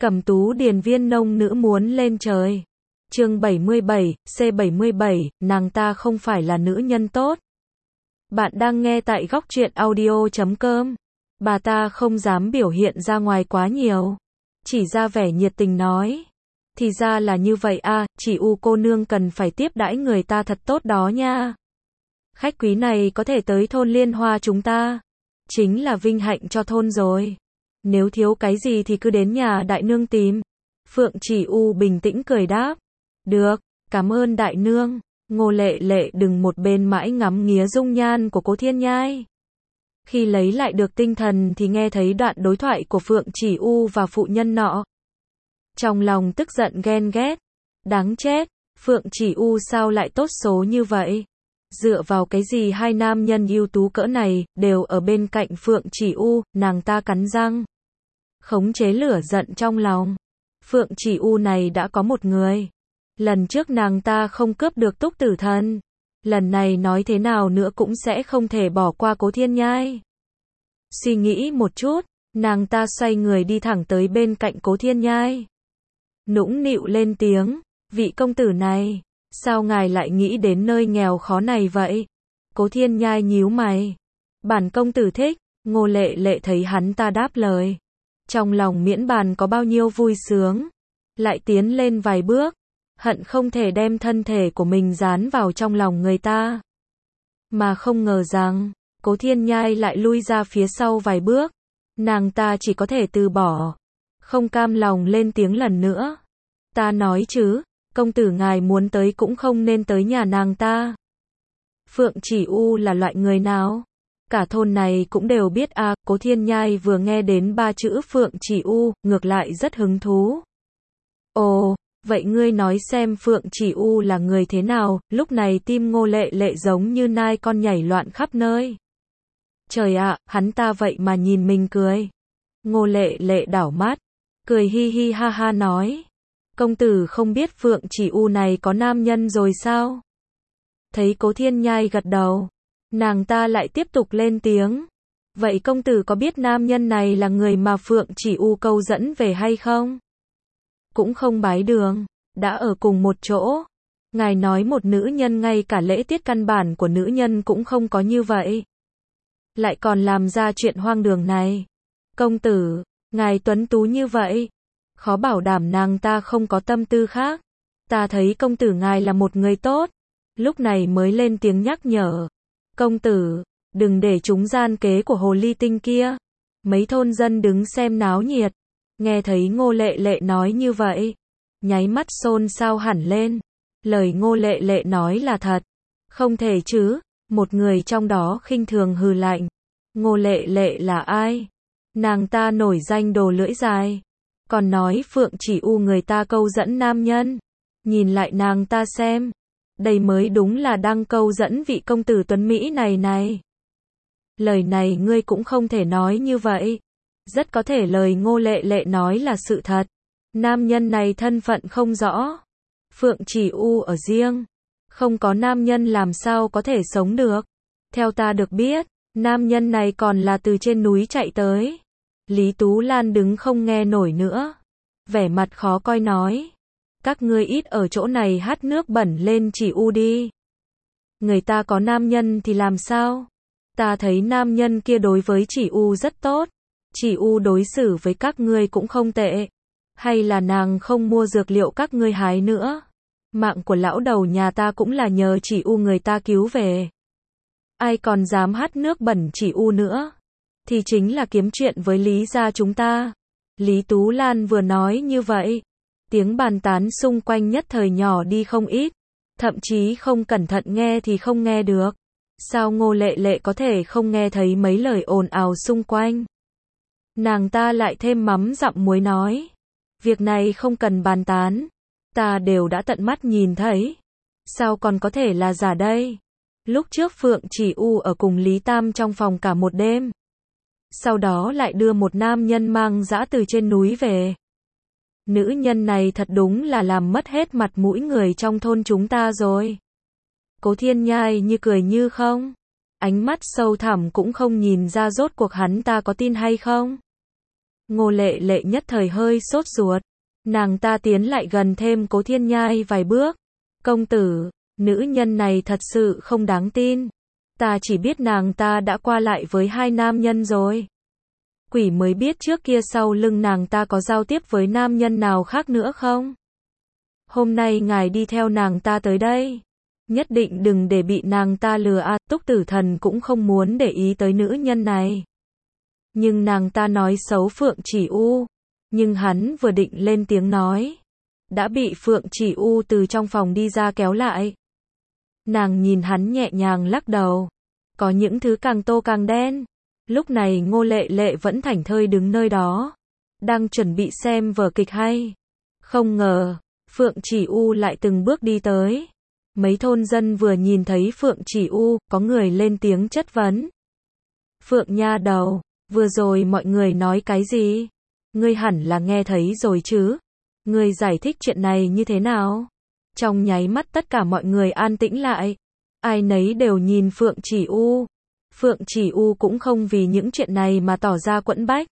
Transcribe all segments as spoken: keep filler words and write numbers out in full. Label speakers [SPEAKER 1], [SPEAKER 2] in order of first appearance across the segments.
[SPEAKER 1] Cẩm Tú điền viên nông nữ muốn lên trời. Chương bảy mươi bảy, C bảy mươi bảy, nàng ta không phải là nữ nhân tốt. Bạn đang nghe tại góc truyện audio chấm com. Bà ta không dám biểu hiện ra ngoài quá nhiều, chỉ ra vẻ nhiệt tình nói. Thì ra là như vậy à, chị U cô nương cần phải tiếp đãi người ta thật tốt đó nha. Khách quý này có thể tới thôn Liên Hoa chúng ta, chính là vinh hạnh cho thôn rồi. Nếu thiếu cái gì thì cứ đến nhà đại nương tìm. Phượng Chỉ U bình tĩnh cười đáp. Được, cảm ơn đại nương. Ngô Lệ Lệ đừng một bên mãi ngắm nghía dung nhan của Cố Thiên Nhai. Khi lấy lại được tinh thần thì nghe thấy đoạn đối thoại của Phượng Chỉ U và phụ nhân nọ. Trong lòng tức giận ghen ghét. Đáng chết, Phượng Chỉ U sao lại tốt số như vậy? Dựa vào cái gì hai nam nhân ưu tú cỡ này đều ở bên cạnh Phượng Chỉ U, nàng ta cắn răng. Khống chế lửa giận trong lòng. Phượng Chỉ U này đã có một người. Lần trước nàng ta không cướp được Túc Tử Thần. Lần này nói thế nào nữa cũng sẽ không thể bỏ qua Cố Thiên Nhai. Suy nghĩ một chút, nàng ta xoay người đi thẳng tới bên cạnh Cố Thiên Nhai. Nũng nịu lên tiếng, vị công tử này, sao ngài lại nghĩ đến nơi nghèo khó này vậy? Cố Thiên Nhai nhíu mày. Bản công tử thích. Ngô Lệ Lệ thấy hắn ta đáp lời. Trong lòng miễn bàn có bao nhiêu vui sướng. Lại tiến lên vài bước. Hận không thể đem thân thể của mình dán vào trong lòng người ta. Mà không ngờ rằng, Cố Thiên Nhai lại lui ra phía sau vài bước. Nàng ta chỉ có thể từ bỏ. Không cam lòng lên tiếng lần nữa. Ta nói chứ, công tử ngài muốn tới cũng không nên tới nhà nàng ta. Phượng Chỉ U là loại người nào? Cả thôn này cũng đều biết à, Cố Thiên Nhai vừa nghe đến ba chữ Phượng Chỉ U, ngược lại rất hứng thú. Ồ, vậy ngươi nói xem Phượng Chỉ U là người thế nào? Lúc này tim Ngô Lệ Lệ giống như nai con nhảy loạn khắp nơi. Trời ạ, hắn ta vậy mà nhìn mình cười. Ngô Lệ Lệ đảo mắt, cười hi hi ha ha nói. Công tử không biết Phượng Chỉ U này có nam nhân rồi sao? Thấy Cố Thiên Nhai gật đầu, nàng ta lại tiếp tục lên tiếng. Vậy công tử có biết nam nhân này là người mà Phượng Chỉ U câu dẫn về hay không? Cũng không bái đường, đã ở cùng một chỗ. Ngài nói một nữ nhân ngay cả lễ tiết căn bản của nữ nhân cũng không có như vậy. Lại còn làm ra chuyện hoang đường này. Công tử, ngài tuấn tú như vậy. Khó bảo đảm nàng ta không có tâm tư khác. Ta thấy công tử ngài là một người tốt. Lúc này mới lên tiếng nhắc nhở. Công tử, đừng để chúng gian kế của hồ ly tinh kia. Mấy thôn dân đứng xem náo nhiệt. Nghe thấy Ngô Lệ Lệ nói như vậy. Nháy mắt xôn xao hẳn lên. Lời Ngô Lệ Lệ nói là thật. Không thể chứ. Một người trong đó khinh thường hừ lạnh. Ngô Lệ Lệ là ai? Nàng ta nổi danh đồ lưỡi dài. Còn nói Phượng Chỉ U người ta câu dẫn nam nhân. Nhìn lại nàng ta xem. Đây mới đúng là đang câu dẫn vị công tử tuấn Mỹ này này. Lời này ngươi cũng không thể nói như vậy. Rất có thể lời Ngô Lệ Lệ nói là sự thật. Nam nhân này thân phận không rõ. Phượng Chỉ U ở riêng. Không có nam nhân làm sao có thể sống được. Theo ta được biết, nam nhân này còn là từ trên núi chạy tới. Lý Tú Lan đứng không nghe nổi nữa. Vẻ mặt khó coi nói. Các ngươi ít ở chỗ này hắt nước bẩn lên Chỉ U đi. Người ta có nam nhân thì làm sao? Ta thấy nam nhân kia đối với Chỉ U rất tốt. Chỉ U đối xử với các ngươi cũng không tệ. Hay là nàng không mua dược liệu các ngươi hái nữa? Mạng của lão đầu nhà ta cũng là nhờ Chỉ U người ta cứu về. Ai còn dám hắt nước bẩn Chỉ U nữa? Thì chính là kiếm chuyện với Lý gia chúng ta. Lý Tú Lan vừa nói như vậy. Tiếng bàn tán xung quanh nhất thời nhỏ đi không ít. Thậm chí không cẩn thận nghe thì không nghe được. Sao Ngô Lệ Lệ có thể không nghe thấy mấy lời ồn ào xung quanh? Nàng ta lại thêm mắm dặm muối nói. Việc này không cần bàn tán. Ta đều đã tận mắt nhìn thấy. Sao còn có thể là giả đây? Lúc trước Phượng Chỉ U ở cùng Lý Tam trong phòng cả một đêm. Sau đó lại đưa một nam nhân mang dã từ trên núi về. Nữ nhân này thật đúng là làm mất hết mặt mũi người trong thôn chúng ta rồi. Cố Thiên Nhai như cười như không. Ánh mắt sâu thẳm cũng không nhìn ra rốt cuộc hắn ta có tin hay không. Ngô Lệ Lệ nhất thời hơi sốt ruột. Nàng ta tiến lại gần thêm Cố Thiên Nhai vài bước. Công tử, nữ nhân này thật sự không đáng tin. Ta chỉ biết nàng ta đã qua lại với hai nam nhân rồi. Quỷ mới biết trước kia sau lưng nàng ta có giao tiếp với nam nhân nào khác nữa không? Hôm nay ngài đi theo nàng ta tới đây. Nhất định đừng để bị nàng ta lừa à, Túc Tử Thần cũng không muốn để ý tới nữ nhân này. Nhưng nàng ta nói xấu Phượng Chỉ U. Nhưng hắn vừa định lên tiếng nói. Đã bị Phượng Chỉ U từ trong phòng đi ra kéo lại. Nàng nhìn hắn nhẹ nhàng lắc đầu. Có những thứ càng tô càng đen. Lúc này Ngô Lệ Lệ vẫn thảnh thơi đứng nơi đó. Đang chuẩn bị xem vở kịch hay. Không ngờ, Phượng Chỉ U lại từng bước đi tới. Mấy thôn dân vừa nhìn thấy Phượng Chỉ U, có người lên tiếng chất vấn. Phượng nha đầu, vừa rồi mọi người nói cái gì? Ngươi hẳn là nghe thấy rồi chứ? Ngươi giải thích chuyện này như thế nào? Trong nháy mắt tất cả mọi người an tĩnh lại. Ai nấy đều nhìn Phượng Chỉ U. Phượng Chỉ U cũng không vì những chuyện này mà tỏ ra quẫn bách.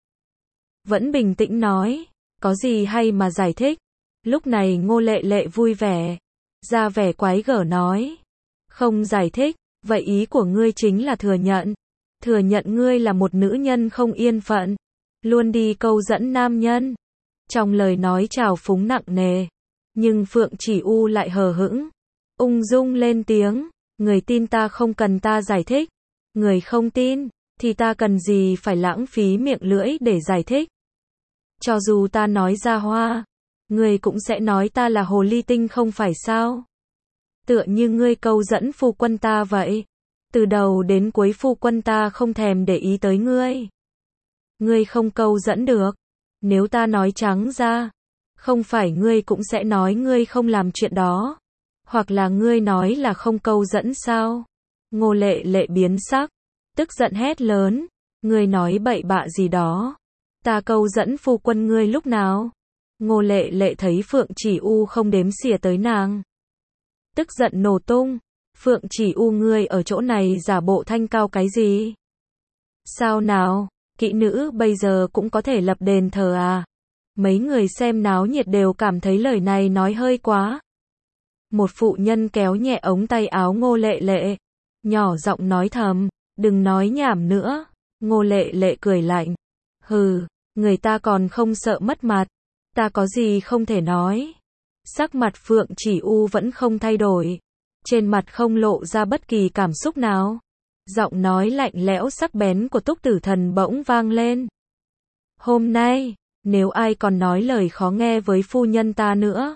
[SPEAKER 1] Vẫn bình tĩnh nói, có gì hay mà giải thích. Lúc này Ngô Lệ Lệ vui vẻ, ra vẻ quái gở nói, không giải thích, vậy ý của ngươi chính là thừa nhận. Thừa nhận ngươi là một nữ nhân không yên phận, luôn đi câu dẫn nam nhân. Trong lời nói trào phúng nặng nề, nhưng Phượng Chỉ U lại hờ hững, ung dung lên tiếng, người tin ta không cần ta giải thích. Người không tin, thì ta cần gì phải lãng phí miệng lưỡi để giải thích. Cho dù ta nói ra hoa, người cũng sẽ nói ta là hồ ly tinh không phải sao? Tựa như ngươi câu dẫn phu quân ta vậy. Từ đầu đến cuối phu quân ta không thèm để ý tới ngươi. Ngươi không câu dẫn được. Nếu ta nói trắng ra, không phải ngươi cũng sẽ nói ngươi không làm chuyện đó. Hoặc là ngươi nói là không câu dẫn sao? Ngô Lệ Lệ biến sắc, tức giận hét lớn, ngươi nói bậy bạ gì đó? Ta câu dẫn phu quân ngươi lúc nào? Ngô Lệ Lệ thấy Phượng Chỉ U không đếm xỉa tới nàng, tức giận nổ tung. Phượng Chỉ U, ngươi ở chỗ này giả bộ thanh cao cái gì? Sao nào, kỹ nữ bây giờ cũng có thể lập đền thờ à? Mấy người xem náo nhiệt đều cảm thấy lời này nói hơi quá. Một phụ nhân kéo nhẹ ống tay áo Ngô Lệ Lệ, nhỏ giọng nói thầm, đừng nói nhảm nữa. Ngô Lệ Lệ cười lạnh, hừ, người ta còn không sợ mất mặt, ta có gì không thể nói. Sắc mặt Phượng Chỉ U vẫn không thay đổi, trên mặt không lộ ra bất kỳ cảm xúc nào. Giọng nói lạnh lẽo sắc bén của Túc Tử Thần bỗng vang lên. Hôm nay, nếu ai còn nói lời khó nghe với phu nhân ta nữa,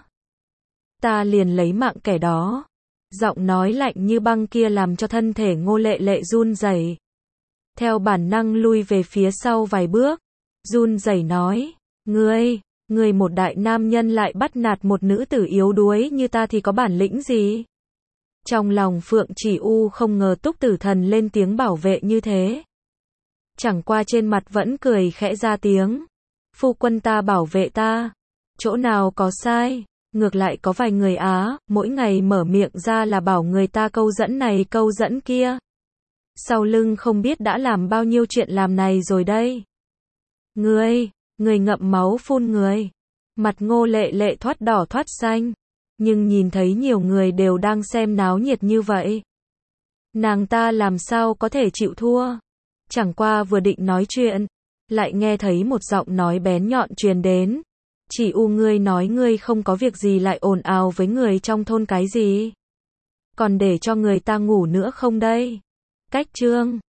[SPEAKER 1] ta liền lấy mạng kẻ đó. Giọng nói lạnh như băng kia làm cho thân thể Ngô Lệ Lệ run rẩy. Theo bản năng lui về phía sau vài bước, run rẩy nói, ngươi, ngươi một đại nam nhân lại bắt nạt một nữ tử yếu đuối như ta thì có bản lĩnh gì? Trong lòng Phượng Chỉ U không ngờ Túc Tử Thần lên tiếng bảo vệ như thế. Chẳng qua trên mặt vẫn cười khẽ ra tiếng. Phu quân ta bảo vệ ta, chỗ nào có sai? Ngược lại có vài người Á, mỗi ngày mở miệng ra là bảo người ta câu dẫn này câu dẫn kia. Sau lưng không biết đã làm bao nhiêu chuyện làm này rồi đây. Ngươi, ngươi ngậm máu phun người. Mặt Ngô Lệ Lệ thoát đỏ thoát xanh. Nhưng nhìn thấy nhiều người đều đang xem náo nhiệt như vậy, nàng ta làm sao có thể chịu thua. Chẳng qua vừa định nói chuyện, lại nghe thấy một giọng nói bén nhọn truyền đến. Chỉ U, ngươi nói ngươi không có việc gì lại ồn ào với người trong thôn cái gì? Còn để cho người ta ngủ nữa không đây? Cách chương